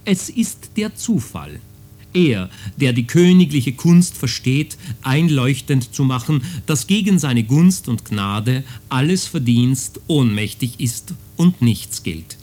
Es ist der Zufall. Er, der die königliche Kunst versteht, einleuchtend zu machen, dass gegen seine Gunst und Gnade alles Verdienst ohnmächtig ist und nichts gilt.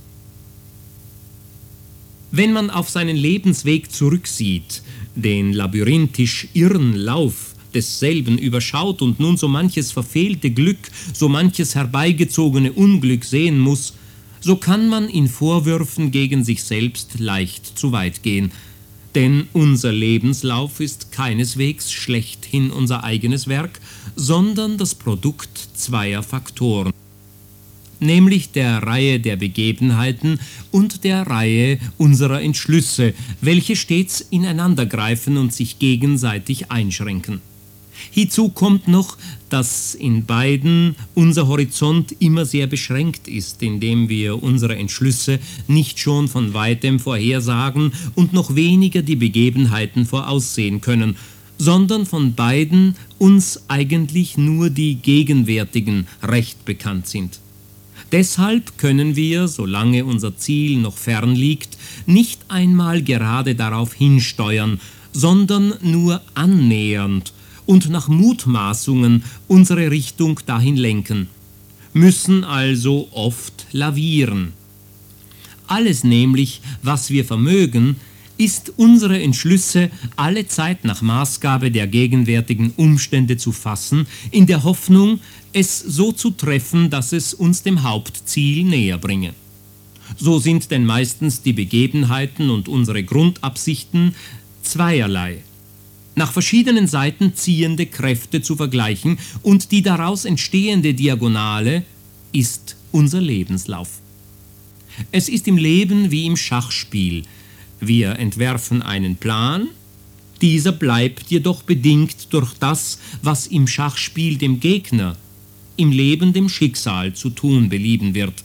Wenn man auf seinen Lebensweg zurücksieht, den labyrinthisch irren Lauf desselben überschaut und nun so manches verfehlte Glück, so manches herbeigezogene Unglück sehen muss, so kann man in Vorwürfen gegen sich selbst leicht zu weit gehen. Denn unser Lebenslauf ist keineswegs schlechthin unser eigenes Werk, sondern das Produkt zweier Faktoren, nämlich der Reihe der Begebenheiten und der Reihe unserer Entschlüsse, welche stets ineinandergreifen und sich gegenseitig einschränken. Hinzu kommt noch, dass in beiden unser Horizont immer sehr beschränkt ist, indem wir unsere Entschlüsse nicht schon von weitem vorhersagen und noch weniger die Begebenheiten voraussehen können, sondern von beiden uns eigentlich nur die gegenwärtigen recht bekannt sind. Deshalb können wir, solange unser Ziel noch fern liegt, nicht einmal gerade darauf hinsteuern, sondern nur annähernd und nach Mutmaßungen unsere Richtung dahin lenken, müssen also oft lavieren. Alles nämlich, was wir vermögen, ist unsere Entschlüsse allezeit nach Maßgabe der gegenwärtigen Umstände zu fassen, in der Hoffnung, es so zu treffen, dass es uns dem Hauptziel näher bringe. So sind denn meistens die Begebenheiten und unsere Grundabsichten zweierlei, nach verschiedenen Seiten ziehende Kräfte zu vergleichen, und die daraus entstehende Diagonale ist unser Lebenslauf. Es ist im Leben wie im Schachspiel. Wir entwerfen einen Plan, dieser bleibt jedoch bedingt durch das, was im Schachspiel dem Gegner, im Leben dem Schicksal zu tun belieben wird.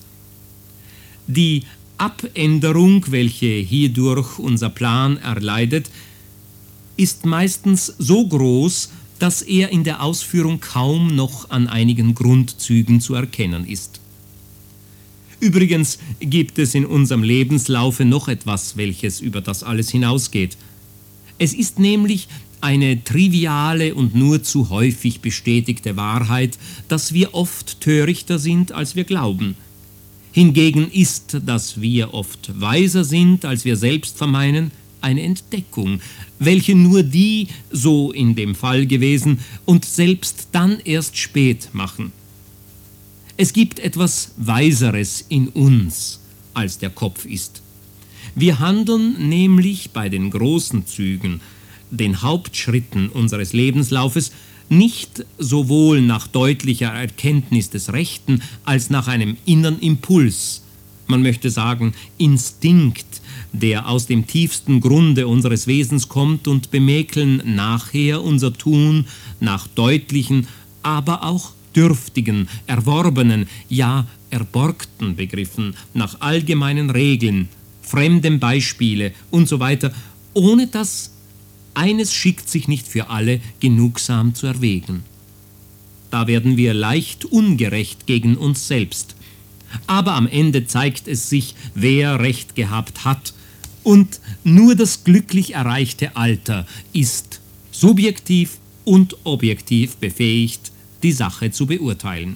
Die Abänderung, welche hierdurch unser Plan erleidet, ist meistens so groß, dass er in der Ausführung kaum noch an einigen Grundzügen zu erkennen ist. Übrigens gibt es in unserem Lebenslaufe noch etwas, welches über das alles hinausgeht. Es ist nämlich eine triviale und nur zu häufig bestätigte Wahrheit, dass wir oft törichter sind, als wir glauben. Hingegen ist, dass wir oft weiser sind, als wir selbst vermeinen, eine Entdeckung, welche nur die, so in dem Fall gewesen, und selbst dann erst spät machen. Es gibt etwas Weiseres in uns, als der Kopf ist. Wir handeln nämlich bei den großen Zügen, den Hauptschritten unseres Lebenslaufes, nicht sowohl nach deutlicher Erkenntnis des Rechten als nach einem inneren Impuls, man möchte sagen Instinkt, der aus dem tiefsten Grunde unseres Wesens kommt, und bemäkeln nachher unser Tun nach deutlichen, aber auch dürftigen, erworbenen, ja erborgten Begriffen, nach allgemeinen Regeln, fremdem Beispiele und so weiter, ohne dass eines schickt sich nicht für alle genugsam zu erwägen. Da werden wir leicht ungerecht gegen uns selbst. Aber am Ende zeigt es sich, wer Recht gehabt hat, und nur das glücklich erreichte Alter ist subjektiv und objektiv befähigt, die Sache zu beurteilen.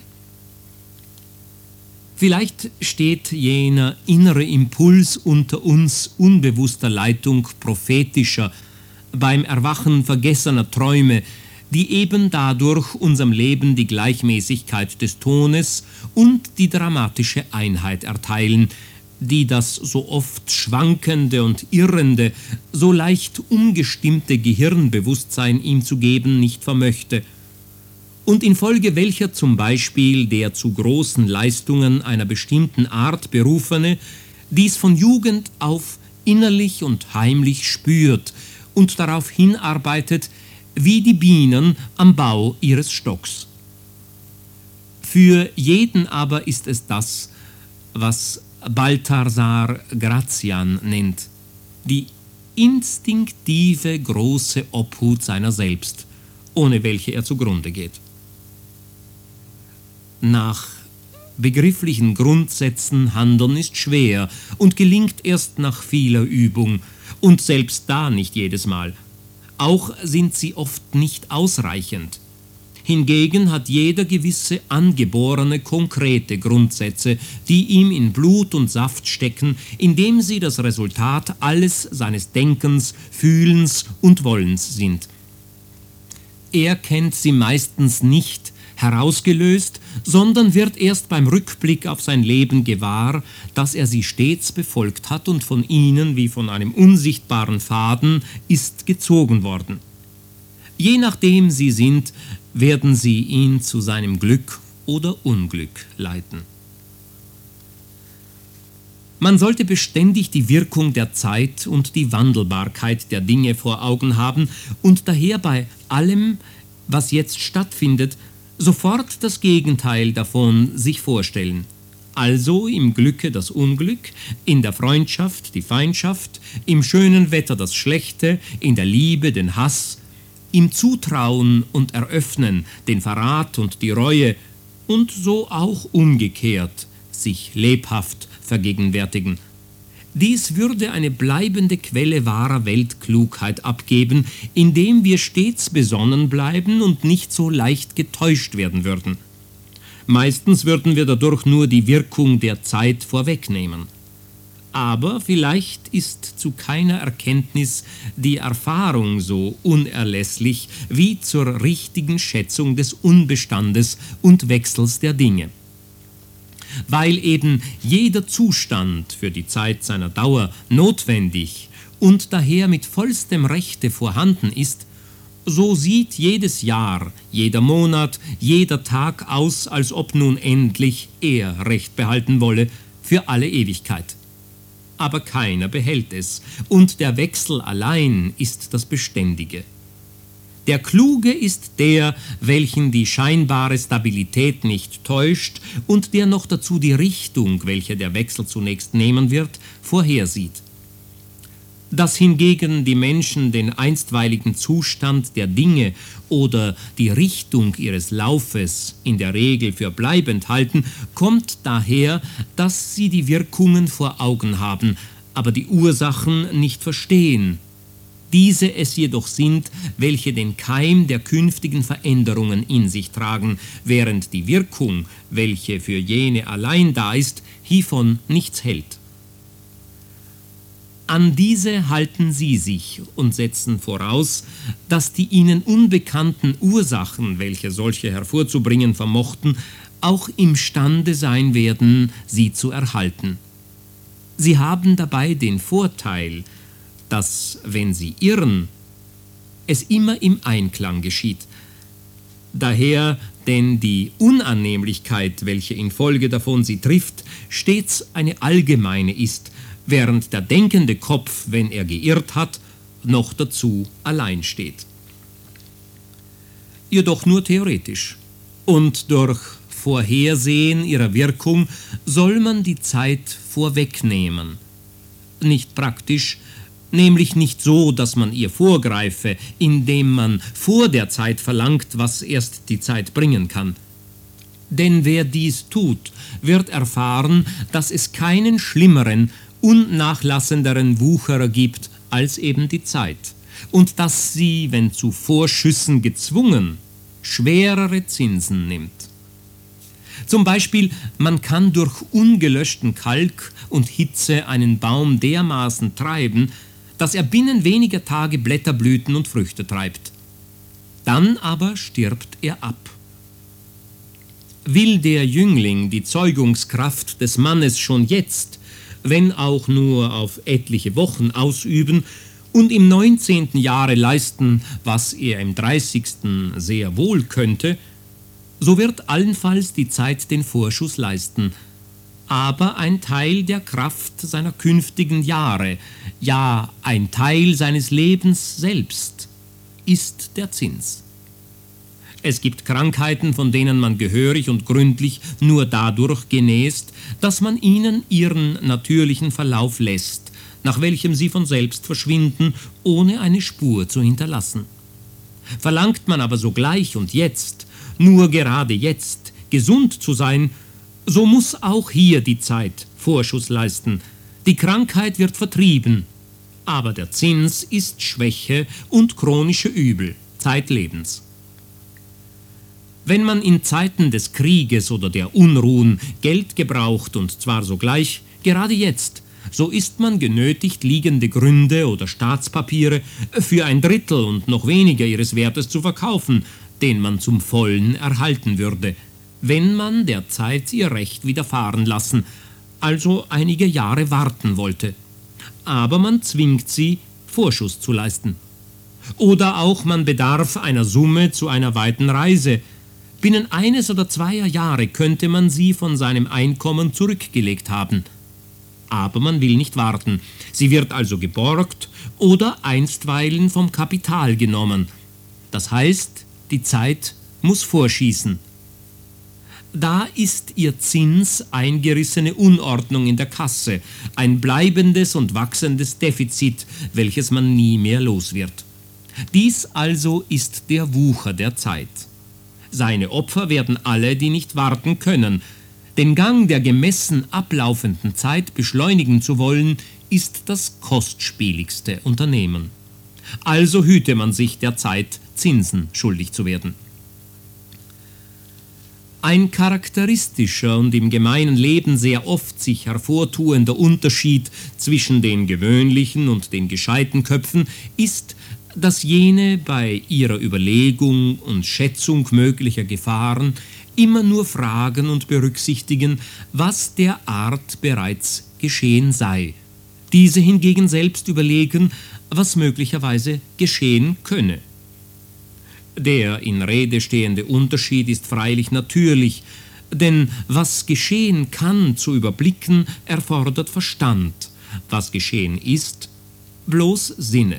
Vielleicht steht jener innere Impuls unter uns unbewusster Leitung prophetischer, beim Erwachen vergessener Träume, die eben dadurch unserem Leben die Gleichmäßigkeit des Tones und die dramatische Einheit erteilen, die das so oft schwankende und irrende, so leicht umgestimmte Gehirnbewusstsein ihm zu geben nicht vermöchte, und infolge welcher zum Beispiel der zu großen Leistungen einer bestimmten Art Berufene dies von Jugend auf innerlich und heimlich spürt und darauf hinarbeitet, wie die Bienen am Bau ihres Stocks. Für jeden aber ist es das, was Balthasar Grazian nennt, die instinktive große Obhut seiner selbst, ohne welche er zugrunde geht. Nach begrifflichen Grundsätzen handeln ist schwer und gelingt erst nach vieler Übung, und selbst da nicht jedes Mal. Auch sind sie oft nicht ausreichend. Hingegen hat jeder gewisse angeborene, konkrete Grundsätze, die ihm in Blut und Saft stecken, indem sie das Resultat alles seines Denkens, Fühlens und Wollens sind. Er kennt sie meistens nicht herausgelöst, sondern wird erst beim Rückblick auf sein Leben gewahr, dass er sie stets befolgt hat und von ihnen wie von einem unsichtbaren Faden ist gezogen worden. Je nachdem sie sind, werden sie ihn zu seinem Glück oder Unglück leiten. Man sollte beständig die Wirkung der Zeit und die Wandelbarkeit der Dinge vor Augen haben und daher bei allem, was jetzt stattfindet, sofort das Gegenteil davon sich vorstellen. Also im Glücke das Unglück, in der Freundschaft die Feindschaft, im schönen Wetter das Schlechte, in der Liebe den Hass, im Zutrauen und Eröffnen den Verrat und die Reue und so auch umgekehrt sich lebhaft vergegenwärtigen. Dies würde eine bleibende Quelle wahrer Weltklugheit abgeben, indem wir stets besonnen bleiben und nicht so leicht getäuscht werden würden. Meistens würden wir dadurch nur die Wirkung der Zeit vorwegnehmen. Aber vielleicht ist zu keiner Erkenntnis die Erfahrung so unerlässlich wie zur richtigen Schätzung des Unbestandes und Wechsels der Dinge. Weil eben jeder Zustand für die Zeit seiner Dauer notwendig und daher mit vollstem Rechte vorhanden ist, so sieht jedes Jahr, jeder Monat, jeder Tag aus, als ob nun endlich er Recht behalten wolle für alle Ewigkeit. Aber keiner behält es, und der Wechsel allein ist das Beständige. Der Kluge ist der, welchen die scheinbare Stabilität nicht täuscht und der noch dazu die Richtung, welche der Wechsel zunächst nehmen wird, vorhersieht. Dass hingegen die Menschen den einstweiligen Zustand der Dinge oder die Richtung ihres Laufes in der Regel für bleibend halten, kommt daher, dass sie die Wirkungen vor Augen haben, aber die Ursachen nicht verstehen. Diese es jedoch sind, welche den Keim der künftigen Veränderungen in sich tragen, während die Wirkung, welche für jene allein da ist, hievon nichts hält. An diese halten sie sich und setzen voraus, dass die ihnen unbekannten Ursachen, welche solche hervorzubringen vermochten, auch imstande sein werden, sie zu erhalten. Sie haben dabei den Vorteil, dass, wenn sie irren, es immer im Einklang geschieht. Daher denn die Unannehmlichkeit, welche infolge davon sie trifft, stets eine allgemeine ist, während der denkende Kopf, wenn er geirrt hat, noch dazu allein steht. Jedoch nur theoretisch. Und durch Vorhersehen ihrer Wirkung soll man die Zeit vorwegnehmen. Nicht praktisch, nämlich nicht so, dass man ihr vorgreife, indem man vor der Zeit verlangt, was erst die Zeit bringen kann. Denn wer dies tut, wird erfahren, dass es keinen schlimmeren, unnachlassenderen Wucherer gibt als eben die Zeit, und dass sie, wenn zu Vorschüssen gezwungen, schwerere Zinsen nimmt. Zum Beispiel, man kann durch ungelöschten Kalk und Hitze einen Baum dermaßen treiben, dass er binnen weniger Tage Blätter, Blüten und Früchte treibt. Dann aber stirbt er ab. Will der Jüngling die Zeugungskraft des Mannes schon jetzt, wenn auch nur auf etliche Wochen, ausüben und im 19. Jahre leisten, was er im 30. sehr wohl könnte, so wird allenfalls die Zeit den Vorschuss leisten, aber ein Teil der Kraft seiner künftigen Jahre, ja ein Teil seines Lebens selbst, ist der Zins. Es gibt Krankheiten, von denen man gehörig und gründlich nur dadurch genäst, dass man ihnen ihren natürlichen Verlauf lässt, nach welchem sie von selbst verschwinden, ohne eine Spur zu hinterlassen. Verlangt man aber sogleich und jetzt, nur gerade jetzt, gesund zu sein, So muss auch hier die Zeit Vorschuss leisten. Die Krankheit wird vertrieben, aber der Zins ist Schwäche und chronische Übel zeitlebens. Wenn man in Zeiten des Krieges oder der Unruhen Geld gebraucht, und zwar sogleich, gerade jetzt, so ist man genötigt, liegende Gründe oder Staatspapiere für 1/3 und noch weniger ihres Wertes zu verkaufen, den man zum Vollen erhalten würde, wenn man der Zeit ihr Recht widerfahren lassen, also einige Jahre warten wollte. Aber man zwingt sie, Vorschuss zu leisten. Oder auch man bedarf einer Summe zu einer weiten Reise. Binnen 1 oder 2 Jahre könnte man sie von seinem Einkommen zurückgelegt haben. Aber man will nicht warten. Sie wird also geborgt oder einstweilen vom Kapital genommen. Das heißt, die Zeit muss vorschießen. Da ist ihr Zins eingerissene Unordnung in der Kasse, ein bleibendes und wachsendes Defizit, welches man nie mehr los wird. Dies also ist der Wucher der Zeit. Seine Opfer werden alle, die nicht warten können. Den Gang der gemessen ablaufenden Zeit beschleunigen zu wollen, ist das kostspieligste Unternehmen. Also hüte man sich der Zeit, Zinsen schuldig zu werden. Ein charakteristischer und im gemeinen Leben sehr oft sich hervortuender Unterschied zwischen den gewöhnlichen und den gescheiten Köpfen ist, dass jene bei ihrer Überlegung und Schätzung möglicher Gefahren immer nur fragen und berücksichtigen, was der Art bereits geschehen sei. Diese hingegen selbst überlegen, was möglicherweise geschehen könne. Der in Rede stehende Unterschied ist freilich natürlich, denn was geschehen kann zu überblicken, erfordert Verstand, was geschehen ist, bloß Sinne.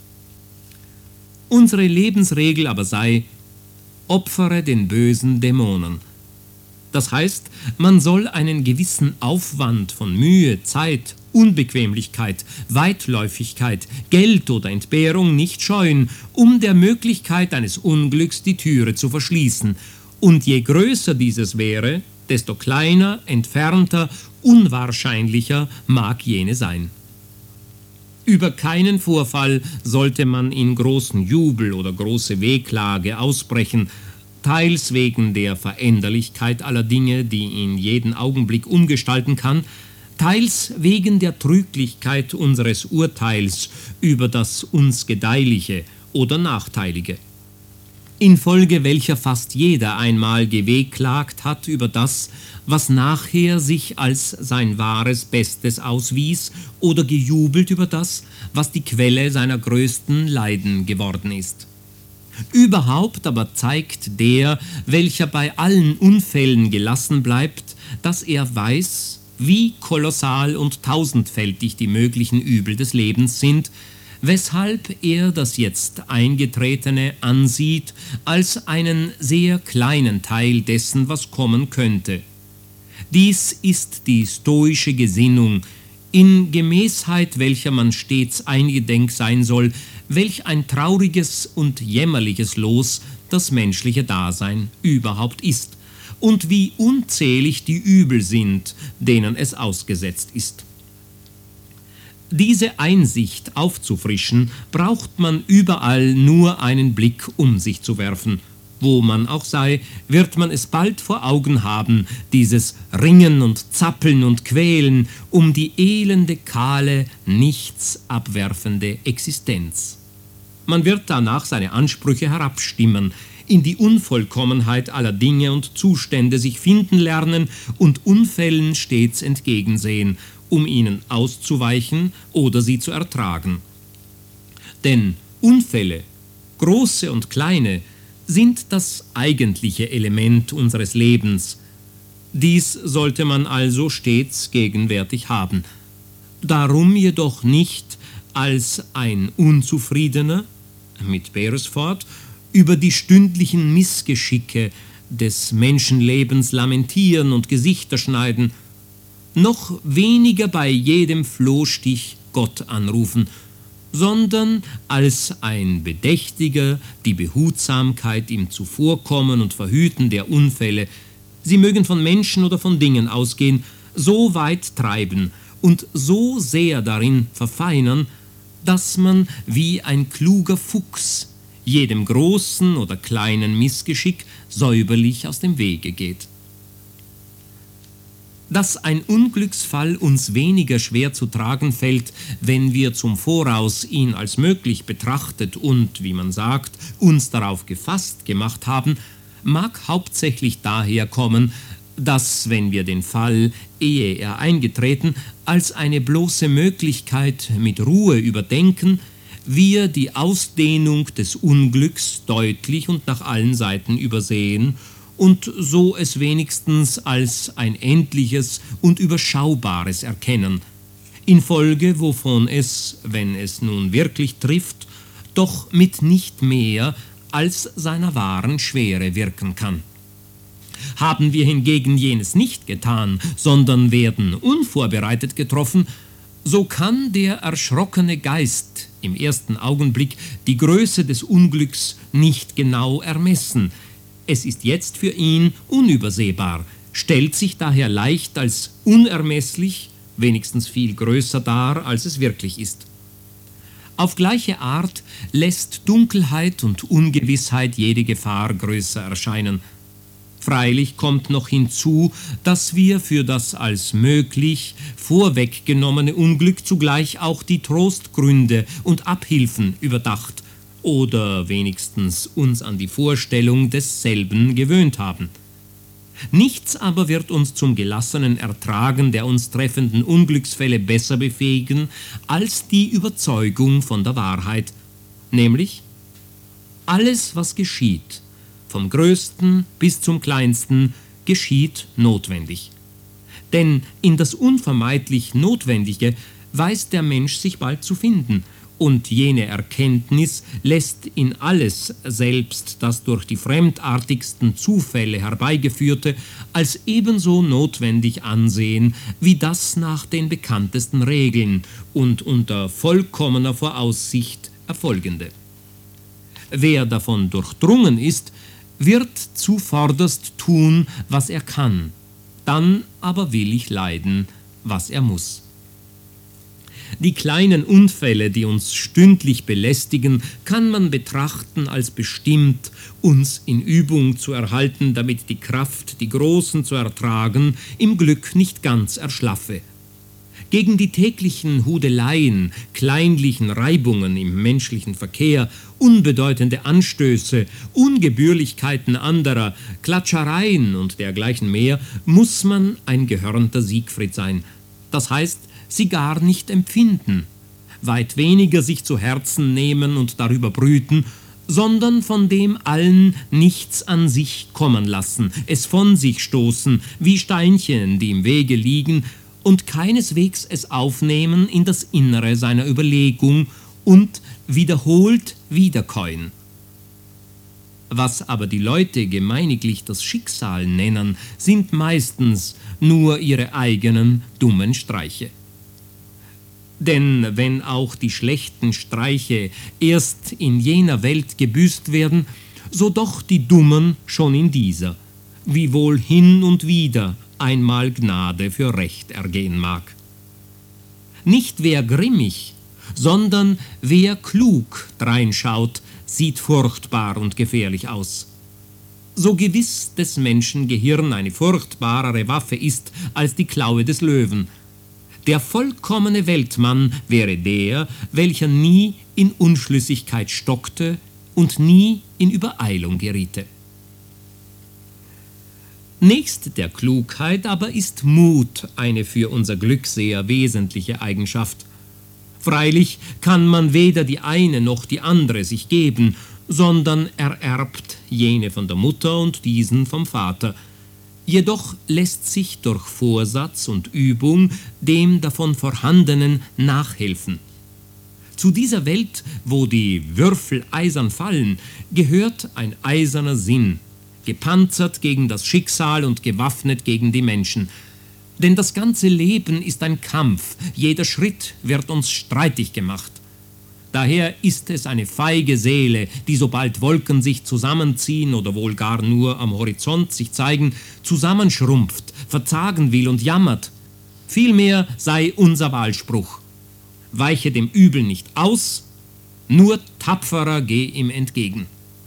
Unsere Lebensregel aber sei, opfere den bösen Dämonen. Das heißt, man soll einen gewissen Aufwand von Mühe, Zeit, Unbequemlichkeit, Weitläufigkeit, Geld oder Entbehrung nicht scheuen, um der Möglichkeit eines Unglücks die Türe zu verschließen. Und je größer dieses wäre, desto kleiner, entfernter, unwahrscheinlicher mag jene sein. Über keinen Vorfall sollte man in großen Jubel oder große Wehklage ausbrechen, teils wegen der Veränderlichkeit aller Dinge, die ihn jeden Augenblick umgestalten kann, teils wegen der Trüglichkeit unseres Urteils über das uns Gedeihliche oder Nachteilige, infolge welcher fast jeder einmal gewehklagt hat über das, was nachher sich als sein wahres Bestes auswies, oder gejubelt über das, was die Quelle seiner größten Leiden geworden ist. Überhaupt aber zeigt der, welcher bei allen Unfällen gelassen bleibt, dass er weiß, wie kolossal und tausendfältig die möglichen Übel des Lebens sind, weshalb er das jetzt Eingetretene ansieht als einen sehr kleinen Teil dessen, was kommen könnte. Dies ist die stoische Gesinnung, in Gemäßheit welcher man stets eingedenk sein soll, welch ein trauriges und jämmerliches Los das menschliche Dasein überhaupt ist und wie unzählig die Übel sind, denen es ausgesetzt ist. Diese Einsicht aufzufrischen, braucht man überall nur einen Blick um sich zu werfen. Wo man auch sei, wird man es bald vor Augen haben, dieses Ringen und Zappeln und Quälen um die elende, kahle, nichts abwerfende Existenz. Man wird danach seine Ansprüche herabstimmen, in die Unvollkommenheit aller Dinge und Zustände sich finden lernen und Unfällen stets entgegensehen, um ihnen auszuweichen oder sie zu ertragen. Denn Unfälle, große und kleine, sind das eigentliche Element unseres Lebens. Dies sollte man also stets gegenwärtig haben. Darum jedoch nicht als ein Unzufriedener, mit Beresford, über die stündlichen Missgeschicke des Menschenlebens lamentieren und Gesichter schneiden, noch weniger bei jedem Flohstich Gott anrufen, sondern als ein Bedächtiger die Behutsamkeit im Zuvorkommen und Verhüten der Unfälle Sie mögen von Menschen oder von Dingen ausgehen, so weit treiben und so sehr darin verfeinern, dass man wie ein kluger Fuchs jedem großen oder kleinen Missgeschick säuberlich aus dem Wege geht. Dass ein Unglücksfall uns weniger schwer zu tragen fällt, wenn wir zum Voraus ihn als möglich betrachtet und, wie man sagt, uns darauf gefasst gemacht haben, mag hauptsächlich daher kommen, dass, wenn wir den Fall, ehe er eingetreten, als eine bloße Möglichkeit mit Ruhe überdenken, wir die Ausdehnung des Unglücks deutlich und nach allen Seiten übersehen und so es wenigstens als ein endliches und überschaubares erkennen, infolge wovon es, wenn es nun wirklich trifft, doch mit nicht mehr als seiner wahren Schwere wirken kann. Haben wir hingegen jenes nicht getan, sondern werden unvorbereitet getroffen, so kann der erschrockene Geist im ersten Augenblick die Größe des Unglücks nicht genau ermessen. Es ist jetzt für ihn unübersehbar, stellt sich daher leicht als unermesslich, wenigstens viel größer dar, als es wirklich ist. Auf gleiche Art lässt Dunkelheit und Ungewissheit jede Gefahr größer erscheinen. Freilich kommt noch hinzu, dass wir für das als möglich vorweggenommene Unglück zugleich auch die Trostgründe und Abhilfen überdacht oder wenigstens uns an die Vorstellung desselben gewöhnt haben. Nichts aber wird uns zum gelassenen Ertragen der uns treffenden Unglücksfälle besser befähigen als die Überzeugung von der Wahrheit, nämlich alles, was geschieht, vom Größten bis zum Kleinsten, geschieht notwendig. Denn in das unvermeidlich Notwendige weiß der Mensch sich bald zu finden, und jene Erkenntnis lässt in alles, selbst das durch die fremdartigsten Zufälle herbeigeführte, als ebenso notwendig ansehen, wie das nach den bekanntesten Regeln und unter vollkommener Voraussicht erfolgende. Wer davon durchdrungen ist, wird zuvorderst tun, was er kann, dann aber willig leiden, was er muss. Die kleinen Unfälle, die uns stündlich belästigen, kann man betrachten als bestimmt, uns in Übung zu erhalten, damit die Kraft, die großen zu ertragen, im Glück nicht ganz erschlaffe. Gegen die täglichen Hudeleien, kleinlichen Reibungen im menschlichen Verkehr, unbedeutende Anstöße, Ungebührlichkeiten anderer, Klatschereien und dergleichen mehr, muss man ein gehörnter Siegfried sein. Das heißt, sie gar nicht empfinden, weit weniger sich zu Herzen nehmen und darüber brüten, sondern von dem allen nichts an sich kommen lassen, es von sich stoßen, wie Steinchen, die im Wege liegen, und keineswegs es aufnehmen in das Innere seiner Überlegung und wiederholt wiederkäuen. Was aber die Leute gemeiniglich das Schicksal nennen, sind meistens nur ihre eigenen dummen Streiche. Denn wenn auch die schlechten Streiche erst in jener Welt gebüßt werden, so doch die Dummen schon in dieser, wiewohl hin und wieder einmal Gnade für Recht ergehen mag. Nicht wer grimmig, sondern wer klug dreinschaut, sieht furchtbar und gefährlich aus. So gewiss des Menschen Gehirn eine furchtbarere Waffe ist als die Klaue des Löwen. Der vollkommene Weltmann wäre der, welcher nie in Unschlüssigkeit stockte und nie in Übereilung geriete. Nächst der Klugheit aber ist Mut eine für unser Glück sehr wesentliche Eigenschaft. Freilich kann man weder die eine noch die andere sich geben, sondern ererbt jene von der Mutter und diesen vom Vater. Jedoch lässt sich durch Vorsatz und Übung dem davon Vorhandenen nachhelfen. Zu dieser Welt, wo die Würfel eisern fallen, gehört ein eiserner Sinn, gepanzert gegen das Schicksal und gewaffnet gegen die Menschen. Denn das ganze Leben ist ein Kampf, jeder Schritt wird uns streitig gemacht. Daher ist es eine feige Seele, die sobald Wolken sich zusammenziehen oder wohl gar nur am Horizont sich zeigen, zusammenschrumpft, verzagen will und jammert. Vielmehr sei unser Wahlspruch: Weiche dem Übel nicht aus, nur tapferer geh ihm entgegen.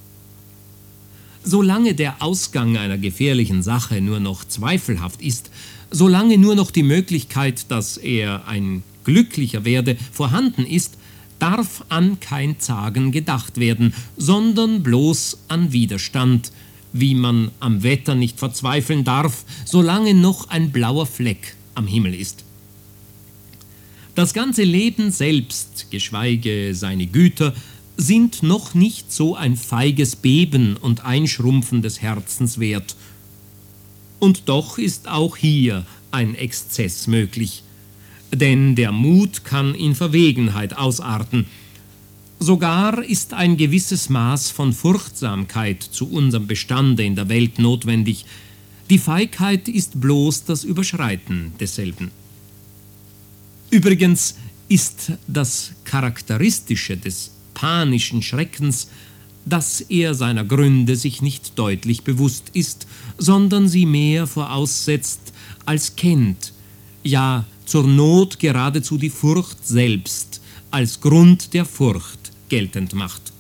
Solange der Ausgang einer gefährlichen Sache nur noch zweifelhaft ist, solange nur noch die Möglichkeit, dass er ein glücklicher werde, vorhanden ist, darf an kein Zagen gedacht werden, sondern bloß an Widerstand, wie man am Wetter nicht verzweifeln darf, solange noch ein blauer Fleck am Himmel ist. Das ganze Leben selbst, geschweige seine Güter, sind noch nicht so ein feiges Beben und Einschrumpfen des Herzens wert. Und doch ist auch hier ein Exzess möglich, denn der Mut kann in Verwegenheit ausarten. Sogar ist ein gewisses Maß von Furchtsamkeit zu unserem Bestande in der Welt notwendig. Die Feigheit ist bloß das Überschreiten desselben. Übrigens ist das Charakteristische des panischen Schreckens, dass er seiner Gründe sich nicht deutlich bewusst ist, sondern sie mehr voraussetzt als kennt, ja zur Not geradezu die Furcht selbst als Grund der Furcht geltend macht.